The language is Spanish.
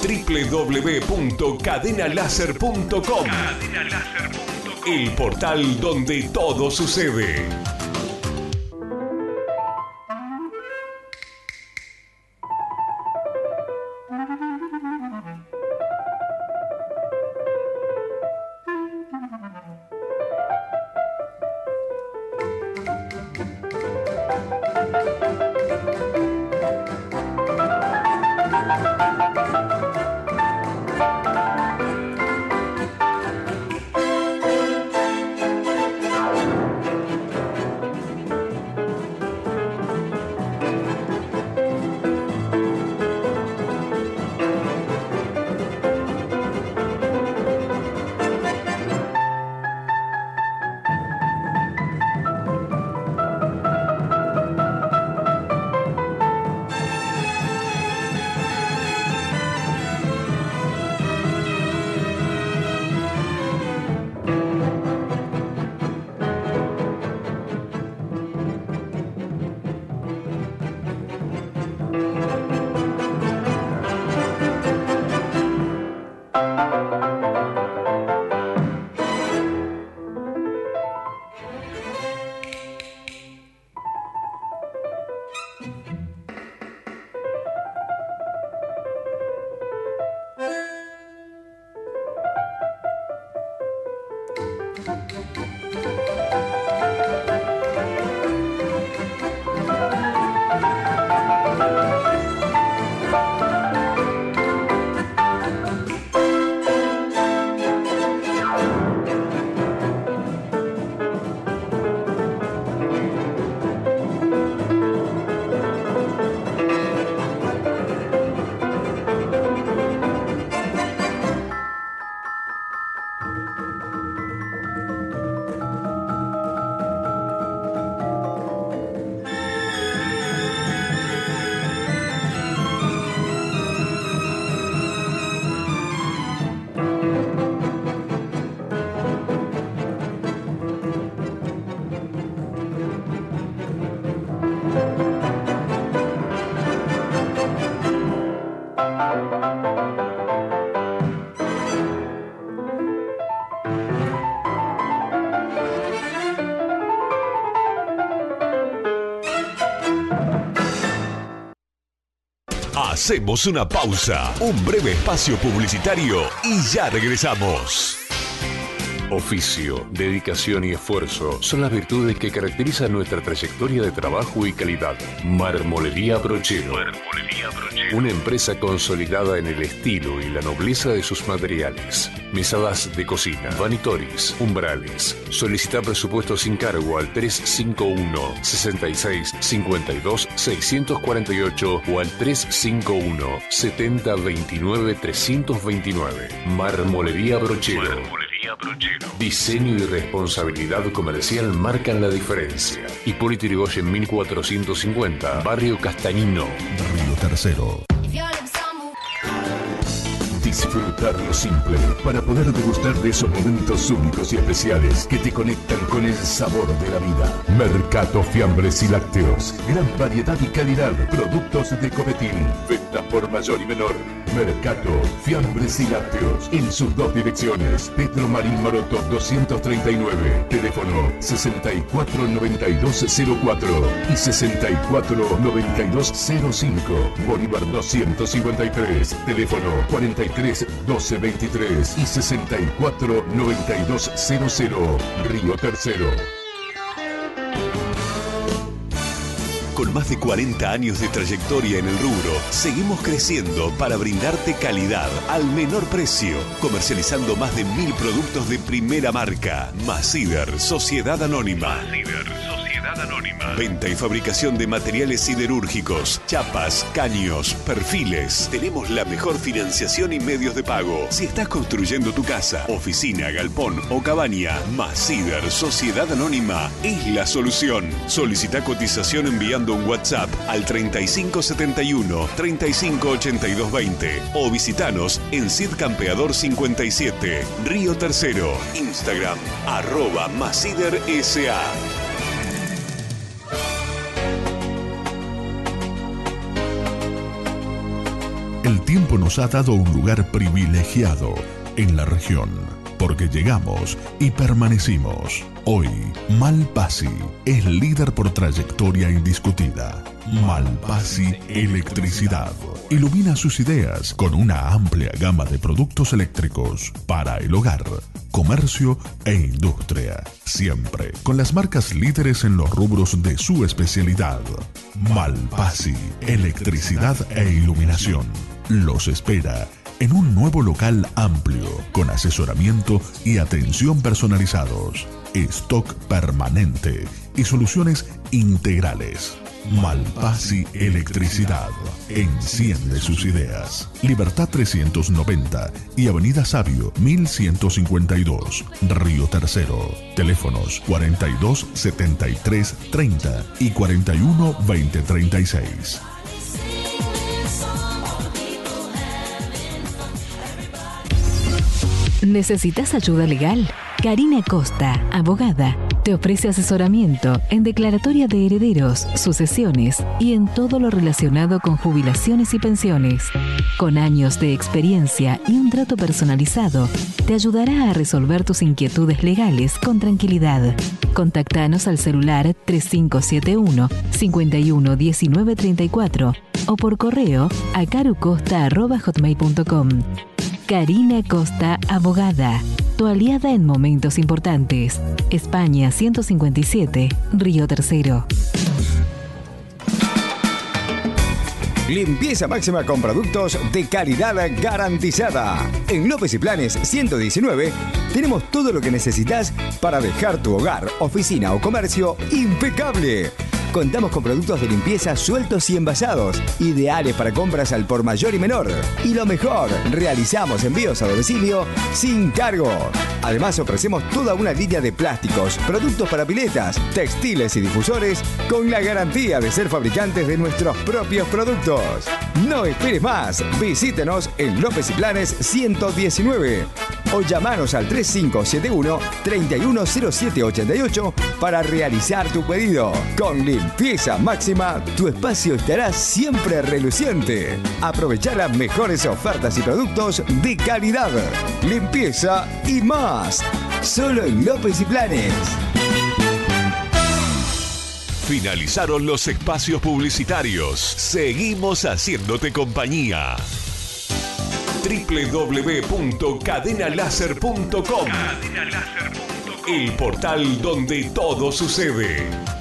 www.cadenalaser.com. El portal donde todo sucede. Hacemos una pausa, un breve espacio publicitario y ya regresamos. Oficio, dedicación y esfuerzo son las virtudes que caracterizan nuestra trayectoria de trabajo y calidad. Marmolería Brochero. Una empresa consolidada en el estilo y la nobleza de sus materiales. Mesadas de cocina, vanitoris, umbrales. Solicita presupuesto sin cargo al 351-66-52-648 o al 351-7029-329. Marmolería Brochero. Diseño y responsabilidad comercial marcan la diferencia. Hipólito Yrigoyen 1450, Barrio Castañino, Río Tercero. Disfrutar lo simple para poder degustar de esos momentos únicos y especiales que te conectan con el sabor de la vida. Mercato Fiambres y Lácteos. Gran variedad y calidad. Productos de Copetín. Ventas por mayor y menor. Mercato Fiambres y Lácteos. En sus dos direcciones. Pedro Marín Maroto 239. Teléfono 649204 y 649205. Bolívar 253. Teléfono 43 1223 y 64 9200. Río Tercero. Con más de 40 años de trayectoria en el rubro, seguimos creciendo para brindarte calidad al menor precio, comercializando más de 1000 productos de primera marca. Masider, Sociedad Anónima. Venta y fabricación de materiales siderúrgicos, chapas, caños, perfiles. Tenemos la mejor financiación y medios de pago. Si estás construyendo tu casa, oficina, galpón o cabaña, Masider Sociedad Anónima es la solución. Solicita cotización enviando un WhatsApp al 3571 358220 o visitanos en Cid Campeador 57, Río Tercero. Instagram @MasiderSA. tiempo nos ha dado un lugar privilegiado en la región, porque llegamos y permanecimos. Hoy, Malpasi es líder por trayectoria indiscutida. Malpasi Electricidad ilumina sus ideas con una amplia gama de productos eléctricos para el hogar, comercio e industria, siempre con las marcas líderes en los rubros de su especialidad. Malpasi Electricidad e Iluminación los espera en un nuevo local amplio, con asesoramiento y atención personalizados, stock permanente y soluciones integrales. Malpasi Electricidad enciende sus ideas. Libertad 390 y Avenida Sabio 1152, Río Tercero. Teléfonos 42 73 30 y 41 20 36. ¿Necesitas ayuda legal? Karina Costa, abogada, te ofrece asesoramiento en declaratoria de herederos, sucesiones y en todo lo relacionado con jubilaciones y pensiones. Con años de experiencia y un trato personalizado, te ayudará a resolver tus inquietudes legales con tranquilidad. Contactanos al celular 3571 51 19 34 o por correo a carucosta@hotmail.com. Karina Costa, abogada, tu aliada en momentos importantes. España 157, Río Tercero. Limpieza máxima con productos de calidad garantizada. En López y Planes 119 tenemos todo lo que necesitas para dejar tu hogar, oficina o comercio impecable. Contamos con productos de limpieza sueltos y envasados, ideales para compras al por mayor y menor. Y lo mejor, realizamos envíos a domicilio sin cargo. Además, ofrecemos toda una línea de plásticos, productos para piletas, textiles y difusores con la garantía de ser fabricantes de nuestros propios productos. No esperes más, visítenos en López y Planes 119 o llamanos al 3571-310788 para realizar tu pedido. Con Limpieza Máxima, tu espacio estará siempre reluciente. Aprovecha las mejores ofertas y productos de calidad, limpieza y más. Solo en López y Planes. Finalizaron los espacios publicitarios. Seguimos haciéndote compañía. www.cadenalaser.com, el portal donde todo sucede.